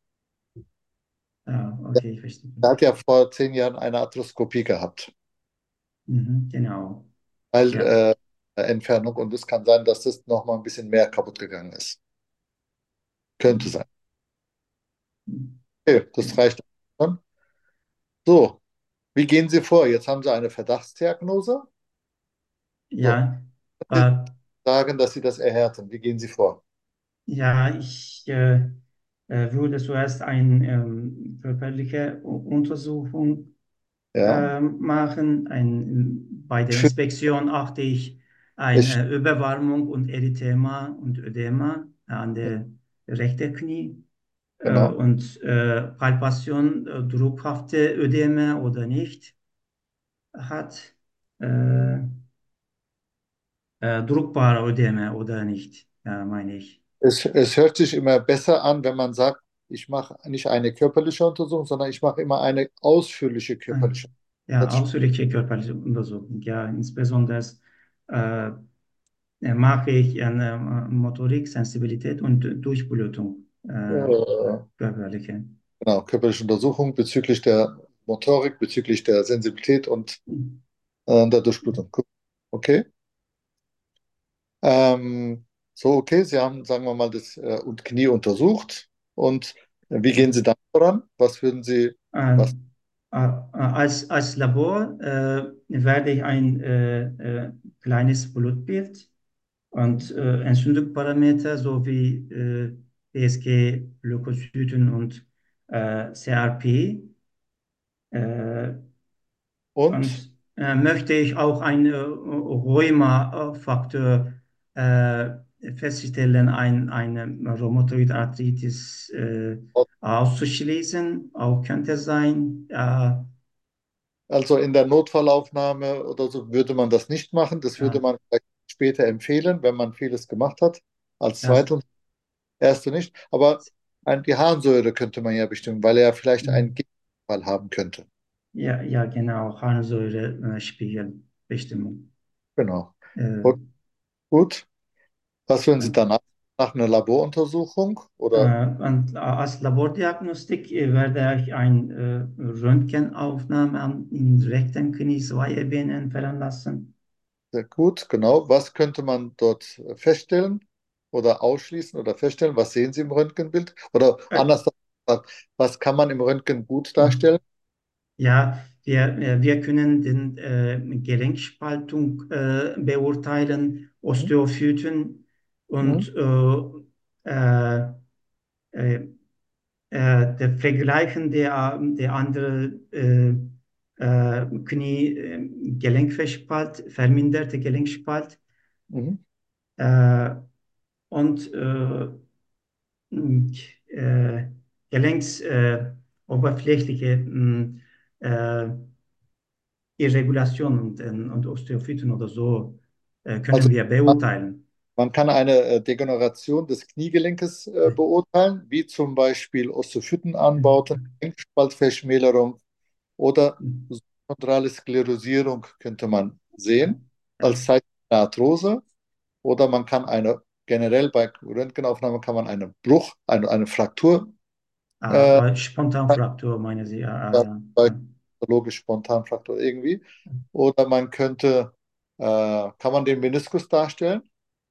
ja, okay, ich verstehe. er hat ja vor zehn Jahren eine Arthroskopie gehabt, Mhm, genau. weil Ja. äh, Entfernung und es kann sein, dass das nochmal ein bisschen mehr kaputt gegangen ist. Könnte sein. Okay, das reicht schon. So, wie gehen Sie vor? Jetzt haben Sie eine Verdachtsdiagnose. So, Ja, Sie äh, sagen, dass Sie das erhärten. Wie gehen Sie vor? ja, ich äh, äh, würde zuerst eine ähm, körperliche U- Untersuchung Ja, ähm, machen. Ein, bei der für, Inspektion achte ich es, eine Überwarmung und Erythema und Ödema an der rechten Knie äh, genau. und äh, Palpation, äh, druckhafte Ödeme oder nicht hat. Äh, äh, druckbare Ödeme oder nicht, ja, meine ich. Es, es hört sich immer besser an, wenn man sagt, ich mache nicht eine körperliche Untersuchung, sondern ich mache immer eine ausführliche körperliche Ja, Untersuchung. ausführliche körperliche Untersuchung. Ja, insbesondere äh, äh, mache ich eine äh, Motorik, Sensibilität und Durchblutung äh, Äh, körperliche. genau, körperliche Untersuchung bezüglich der Motorik, bezüglich der Sensibilität und äh, der Durchblutung. Gut. Okay. Ähm, so, okay, Sie haben, sagen wir mal, das äh, und Knie untersucht. Und äh, wie gehen Sie dann voran? Was würden Sie, Äh, was, äh, als, als Labor äh, werde ich ein äh, äh, kleines Blutbild und äh, Entzündungsparameter sowie äh, P S G, Leukozyten und äh, C R P. Äh, und? und äh, möchte ich auch einen äh, Rheuma-Faktor äh, feststellen, ein, eine Rheumatoid Arthritis äh, auszuschließen, auch könnte sein. Äh, Also in der Notfallaufnahme oder so würde man das nicht machen. Das würde ja, man vielleicht später empfehlen, wenn man vieles gemacht hat. Als ja, zweite und erste nicht. Aber ein, die Harnsäure könnte man ja bestimmen, weil er ja vielleicht einen Giftfall haben könnte. ja, ja, genau, Harnsäurespiegelbestimmung. Genau. Äh, Und gut. Was würden Sie ja. danach? Nach einer Laboruntersuchung? Oder Äh, und als Labordiagnostik äh, werde ich eine äh, Röntgenaufnahme am im rechten Knie zwei Ebenen entfernen lassen. sehr gut, genau. Was könnte man dort feststellen oder ausschließen oder feststellen? Was sehen Sie im Röntgenbild? Oder Äh, anders gesagt, was kann man im Röntgen gut darstellen? ja, wir, äh, wir können den äh, Gelenkspaltung äh, beurteilen, Mhm. Osteophyten Mhm. und äh, äh, äh, äh, der Vergleichen der, der anderen äh, äh, Knie, äh, Gelenkspalt, verminderte Gelenkspalt Mhm. äh, und äh, äh, Gelenks, äh, oberflächliche mh, äh, Irregulationen und, und Osteophyten oder so äh, Also können wir beurteilen. man kann eine äh, Degeneration des Kniegelenkes äh, beurteilen, wie zum Beispiel Osteophytenanbauten, Gelenkspaltverschmälerung oder subchondrale Sklerosierung könnte man sehen als Zeichen der Arthrose. Oder man kann eine, generell bei Röntgenaufnahme kann man einen Bruch, eine, eine Fraktur, äh, Ah, Spontanfraktur, meinen Sie? Ah, ja, ja. bei Ja. pathologisch Spontanfraktur irgendwie. Oder man könnte, äh, kann man den Meniskus darstellen?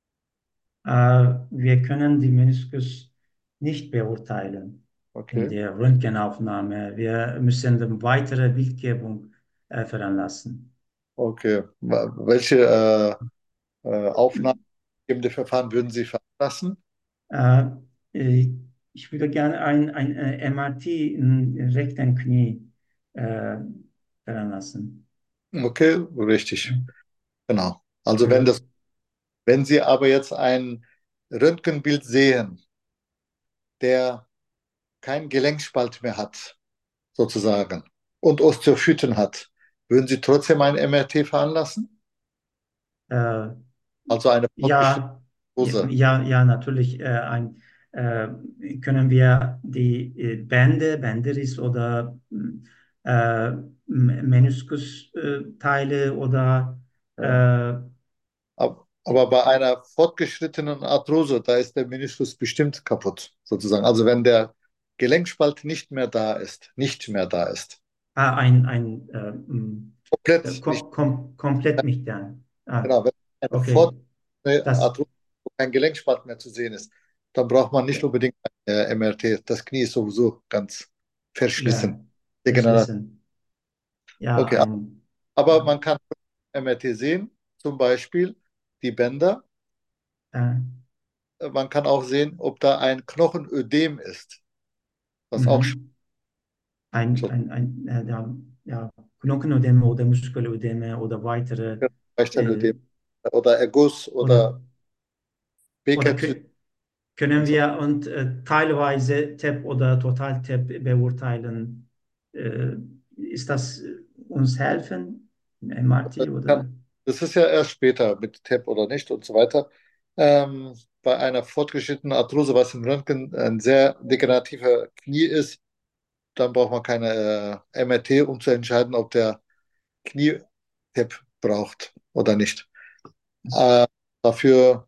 Äh, wir können die Meniskus nicht beurteilen in Okay, der Röntgenaufnahme. Wir müssen eine weitere Bildgebung äh, veranlassen. okay. Wa- Welche äh, äh, aufnahmegebende Verfahren würden Sie veranlassen? Äh, äh, ich würde gerne ein, ein äh, M R T im rechten Knie äh, veranlassen. Okay, richtig, genau. Also wenn Äh, das, wenn Sie aber jetzt ein Röntgenbild sehen, der keinen Gelenkspalt mehr hat, sozusagen, und Osteophyten hat, würden Sie trotzdem ein M R T veranlassen? äh, Also eine fortgeschrittene Ja, ja, Hose. ja, ja, natürlich äh, ein, äh, können wir die äh, Bände, Bänderriss oder äh, M- Meniskusteile oder Ja. äh, Ab- Aber bei einer fortgeschrittenen Arthrose, da ist der Meniskus bestimmt kaputt, sozusagen. Also wenn der Gelenkspalt nicht mehr da ist, nicht mehr da ist. ah, ein, ein äh, m, äh, Komplett nicht, kom, kom, komplett nicht dann. Ah, genau. Wenn eine okay, fortgeschrittene das, Arthrose, wo kein Gelenkspalt mehr zu sehen ist, dann braucht man nicht unbedingt ein äh, M R T. Das Knie ist sowieso ganz verschlissen. ja, Degenerativ. verschlissen. Ja, Okay, ein, aber ja, man kann M R T sehen, zum Beispiel die Bänder. äh, Man kann auch sehen, ob da ein Knochenödem ist, was auch mhm. Ein, so ein, ein, äh, ja, ja, Knochenödeme oder Muskelödeme oder weitere vielleicht ein äh, Ödem oder Erguss oder, oder oder Behcet-Syndrom kö- können und so. wir und äh, teilweise T E P oder Total-T E P beurteilen. Äh, ist das äh, uns helfen? M R T Kann- oder? Das ist ja erst später mit T E P oder nicht und so weiter. Ähm, bei einer fortgeschrittenen Arthrose, was im Röntgen ein sehr degenerativer Knie ist, dann braucht man keine äh, M R T, um zu entscheiden, ob der Knie-T E P braucht oder nicht. Äh, dafür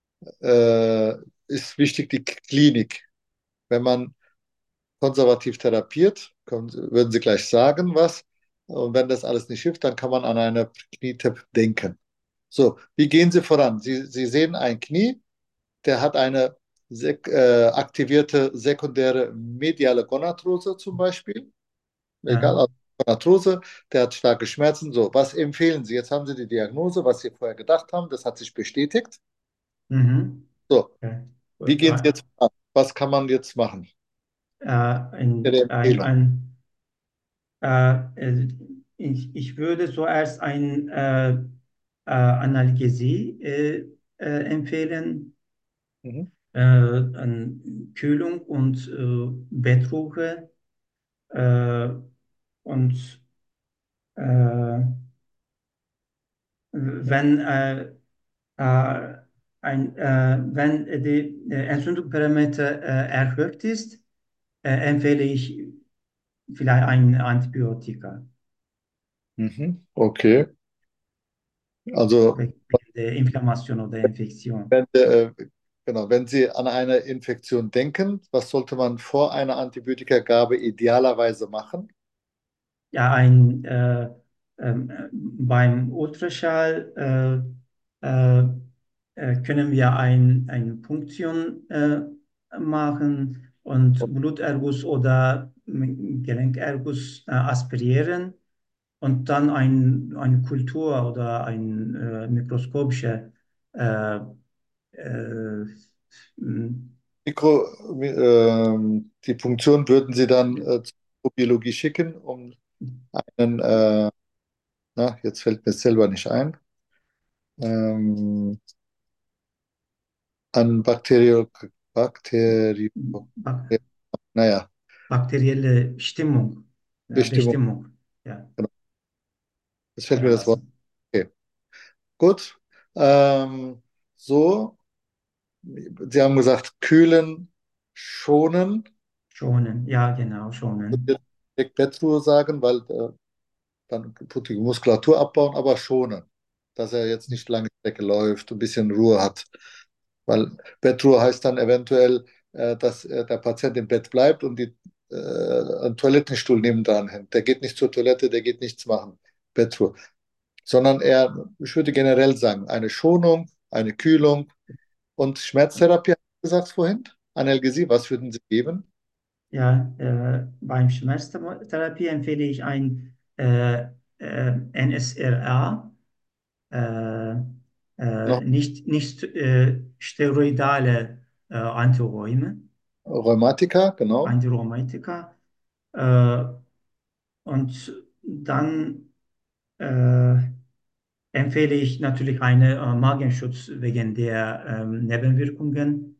äh, ist wichtig die Klinik. Wenn man konservativ therapiert, können, würden Sie gleich sagen, was. Und wenn das alles nicht hilft, dann kann man an eine Knie-T E P denken. So, wie gehen Sie voran? Sie, Sie sehen ein Knie, der hat eine sek äh, aktivierte sekundäre mediale Gonarthrose zum Beispiel. Egal, Ja. also Gonarthrose, der hat starke Schmerzen. So, was empfehlen Sie? Jetzt haben Sie die Diagnose, was Sie vorher gedacht haben, das hat sich bestätigt. Mhm. So, Okay. wie Gut. gehen Sie Äh, jetzt voran? Was kann man jetzt machen? äh, Ihre ein, ein, Empfehlung. ein, äh, äh, ich, ich würde zuerst ein äh, äh, Analgesie äh, äh, empfehlen. Mhm. äh, an Kühlung und äh, Bettruhe äh, und äh, wenn äh, äh, ein, äh, wenn die äh, Entzündungsparameter äh, erhöht ist, äh, empfehle ich vielleicht ein Antibiotika Mhm. Okay. Also wegen der Inflammation oder Infektion. wenn, äh, genau, wenn Sie an eine Infektion denken, was sollte man vor einer Antibiotikagabe idealerweise machen? Ja, ein, äh, ähm, äh, beim Ultraschall äh, äh, äh, können wir ein, eine Punktion äh, machen und Bluterguss oder Gelenkerguss äh, aspirieren und dann ein, eine Kultur oder ein äh, mikroskopische äh, äh, Mikro, ähm, die Funktion würden Sie dann äh, zur Biologie schicken, um einen, äh, na, jetzt fällt mir selber nicht ein, ähm, an Bakterio, Bakterio, Bak naja, bakterielle Stimmung, ja, Bestimmung, Bestimmung, ja, genau. Jetzt fällt mir das Wort. dermaßen. Okay, gut. Ähm, so, Sie haben gesagt, kühlen, schonen. Schonen, ja, genau, Ich schonen. würde direkt Bettruhe sagen, weil äh, dann tut die Muskulatur abbauen, aber schonen. Dass er jetzt nicht lange Strecke läuft, ein bisschen Ruhe hat. Weil Bettruhe heißt dann eventuell, äh, dass äh, der Patient im Bett bleibt und die, äh, ein Toilettenstuhl nebendran hängt. Der geht nicht zur Toilette, der geht nichts machen. Bettruhe. Sondern eher, ich würde generell sagen, eine Schonung, eine Kühlung und Schmerztherapie, hast du gesagt vorhin? Analgesie, was würden Sie geben? Ja, äh, beim Schmerztherapie empfehle ich ein äh, äh, N S R A, äh, Noch äh, nicht, nicht äh, steroidale äh, Antiräume, Rheumatika, genau. Antirheumatika. Äh, und dann äh, empfehle ich natürlich einen äh, Magenschutz wegen der ähm, Nebenwirkungen.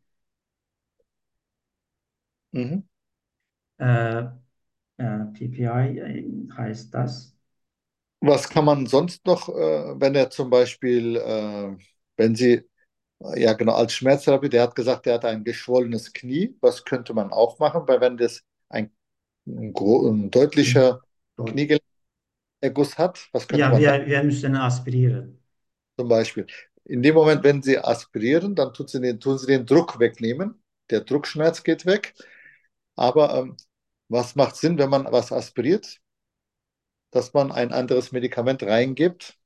Mhm. Äh, äh, P P I äh, heißt das. Was kann man sonst noch, äh, wenn er zum Beispiel, äh, wenn Sie, äh, ja genau, als Schmerztherapie, der hat gesagt, der hat ein geschwollenes Knie, was könnte man auch machen, weil wenn das ein, ein, gro- ein deutlicher Kniegelenkerguss hat, was könnte Ja, man da wir, wir müssen aspirieren. zum Beispiel? In dem Moment, wenn Sie aspirieren, dann tut sie den, tun Sie den Druck wegnehmen, der Druckschmerz geht weg, aber ähm, was macht Sinn, wenn man was aspiriert, dass man ein anderes Medikament reingibt,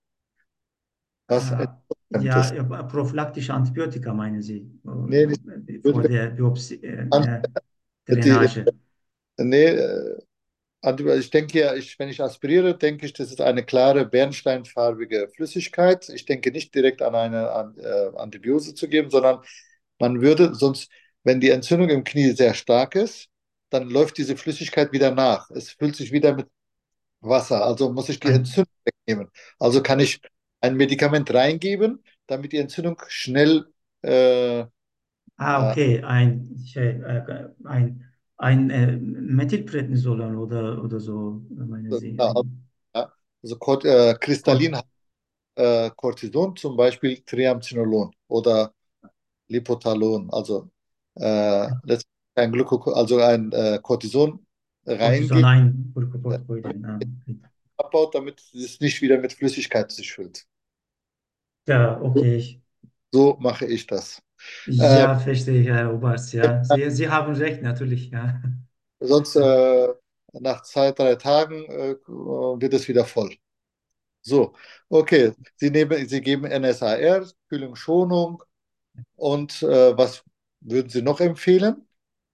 was Äh, entzündend ja, ist? äh, prophylaktische Antibiotika meinen Sie, Nee, nicht äh, vor Antibiotika. der Biopsie, äh, An- äh, Die, Drainage. nee, äh, Antibiotika, ich denke ja, ich, wenn ich aspiriere, denke ich, das ist eine klare bernsteinfarbige Flüssigkeit. Ich denke nicht direkt an eine an, äh, Antibiose zu geben, sondern man würde sonst, wenn die Entzündung im Knie sehr stark ist, dann läuft diese Flüssigkeit wieder nach. Es füllt sich wieder mit Wasser, also muss ich die Ein, Entzündung wegnehmen. Also kann ich ein Medikament reingeben, damit die Entzündung schnell äh, ah, äh, okay, ein, äh, äh, ein, ein äh, Methylprednisolon oder, oder so, meinen Sie, also, ein ja, also Cort- äh, Cort kristallin äh, Cortison, zum Beispiel Triamcinolon oder Lipotalon, also äh, letztendlich ein Glyko, also ein äh, Cortison Cortison, reingeht, ein äh, Glucocorticoide. Ah, okay. abbaut, damit es nicht wieder mit Flüssigkeit sich füllt. Ja, okay. So mache ich das. Äh, Ja, verstehe ich, Herr Oberst, ja. Sie, Sie haben recht, natürlich, ja. sonst äh, nach zwei, drei Tagen äh, wird es wieder voll. So, okay. Sie nehmen, Sie geben N S A R, Kühlung, Schonung und äh, was würden Sie noch empfehlen?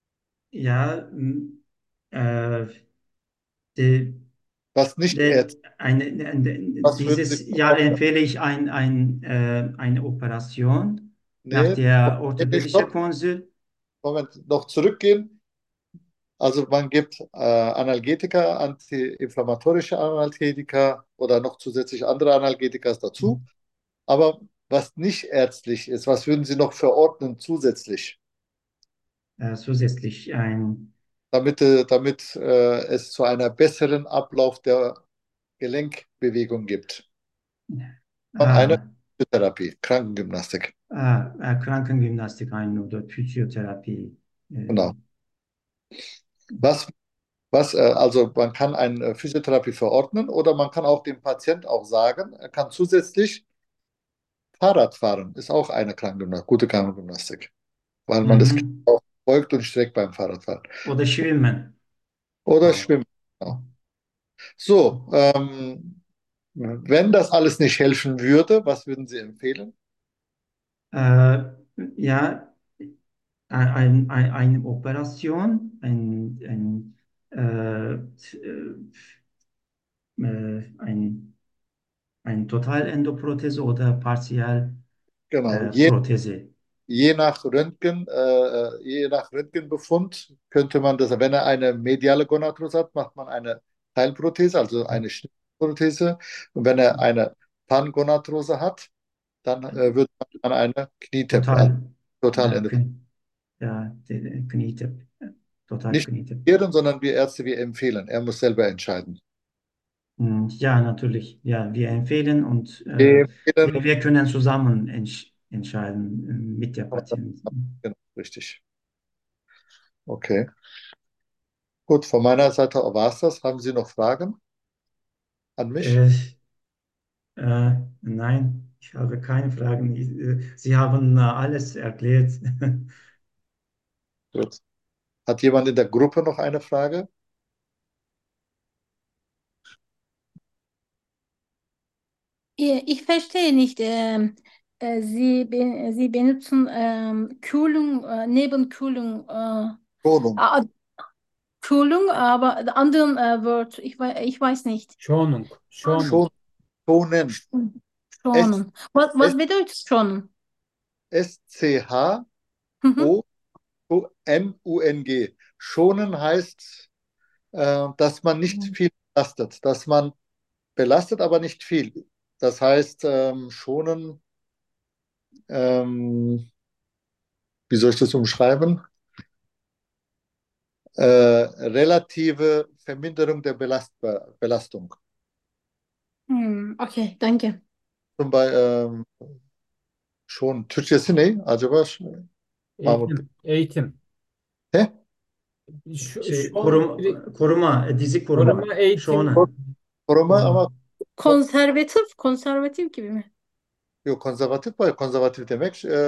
Ja, m, äh, die, Was nicht die, Ärzte, eine, eine, was würden Sie dieses Jahr bevorzugen? empfehle ich ein, ein, äh, eine Operation nach Nee, der nee, nee, orthopädischen stopp. Konsul. Moment, noch zurückgehen. Also man gibt äh, Analgetika, antiinflammatorische Analgetika oder noch zusätzlich andere Analgetika dazu. Aber was nicht ärztlich ist, was würden Sie noch verordnen zusätzlich, Äh, zusätzlich ein, damit, äh, damit äh, es zu einer besseren Ablauf der Gelenkbewegung gibt? Man eine ah, Therapie, Krankengymnastik. ah, äh, Krankengymnastik ein oder Physiotherapie. Äh, Genau. Was, was, äh, also man kann eine Physiotherapie verordnen oder man kann auch dem Patient auch sagen, er kann zusätzlich Fahrrad fahren, ist auch eine Krankengymnastik, gute Krankengymnastik, weil man das Knie mhm. auch beugt und streckt beim Fahrradfahren. Oder Schwimmen Oder auch. Schwimmen. Genau. So, ähm, wenn das alles nicht helfen würde, was würden Sie empfehlen? Äh, ja, ein, ein, eine Operation, ein, ein, äh, äh, ein, ein Totalendoprothese oder Genau, Partialprothese. Äh, je, Prothese. je nach Röntgen, äh, je nach Röntgenbefund könnte man das, wenn er eine mediale Gonarthrose hat, macht man eine Teilprothese, also eine Schnittprothese. Und wenn er eine Pangonarthrose hat, dann äh, wird man an eine Knietap, also Total. total Ja, Ende. Knie, ja, die- die Knietip. Total Nicht Knietip. empfehlen, sondern wir Ärzte, wir empfehlen. Er muss selber entscheiden. Hm, ja, natürlich. Ja, wir empfehlen und Wir äh, wir, empfehlen, wir können zusammen entsch entscheiden äh, mit der Patientin. genau, richtig. Okay. Gut, von meiner Seite war es das. Haben Sie noch Fragen an mich? Äh, äh, nein, ich habe keine Fragen. Ich, äh, Sie haben äh, alles erklärt. Gut. Hat jemand in der Gruppe noch eine Frage? Ich ich verstehe nicht. Ähm, äh, Sie, be Sie benutzen ähm, Kühlung, äh, Nebenkühlung, äh, Schonung. ah, Kühlung, aber der anderen äh, Wort, ich, wei- ich weiß nicht. Schonung. Schonung. Schon, schonen. S, Schonen. Was, S, was bedeutet schonen? Mhm. S-C-H-O-N-U-N-G. Schonen heißt, äh, dass man nicht viel belastet, dass man belastet, aber nicht viel. Das heißt, ähm, schonen, ähm, wie soll ich das umschreiben? Äh, relative Verminderung der Belastbar Belastung. Hm, okay, danke. Zum Beispiel ähm, schon Türkçesi ne? Acaba Ş- Mahmut Bey. Eğitim. Eğitim. He? Şu, Şey, şon, korum, koruma, e, dizi koruma. koruma eğitim. Schonen. Koruma ama Konservatif, konservatif gibi mi? yok konservatif var. Konservatif demek e,